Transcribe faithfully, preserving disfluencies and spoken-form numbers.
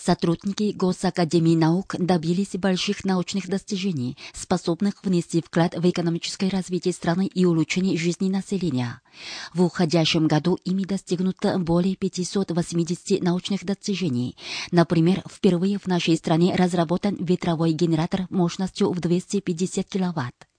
Сотрудники Госакадемии наук добились больших научных достижений, способных внести вклад в экономическое развитие страны и улучшение жизни населения. В уходящем году ими достигнуто более пятисот восьмидесяти научных достижений. Например, впервые в нашей стране разработан ветровой генератор мощностью в двести пятьдесят киловатт.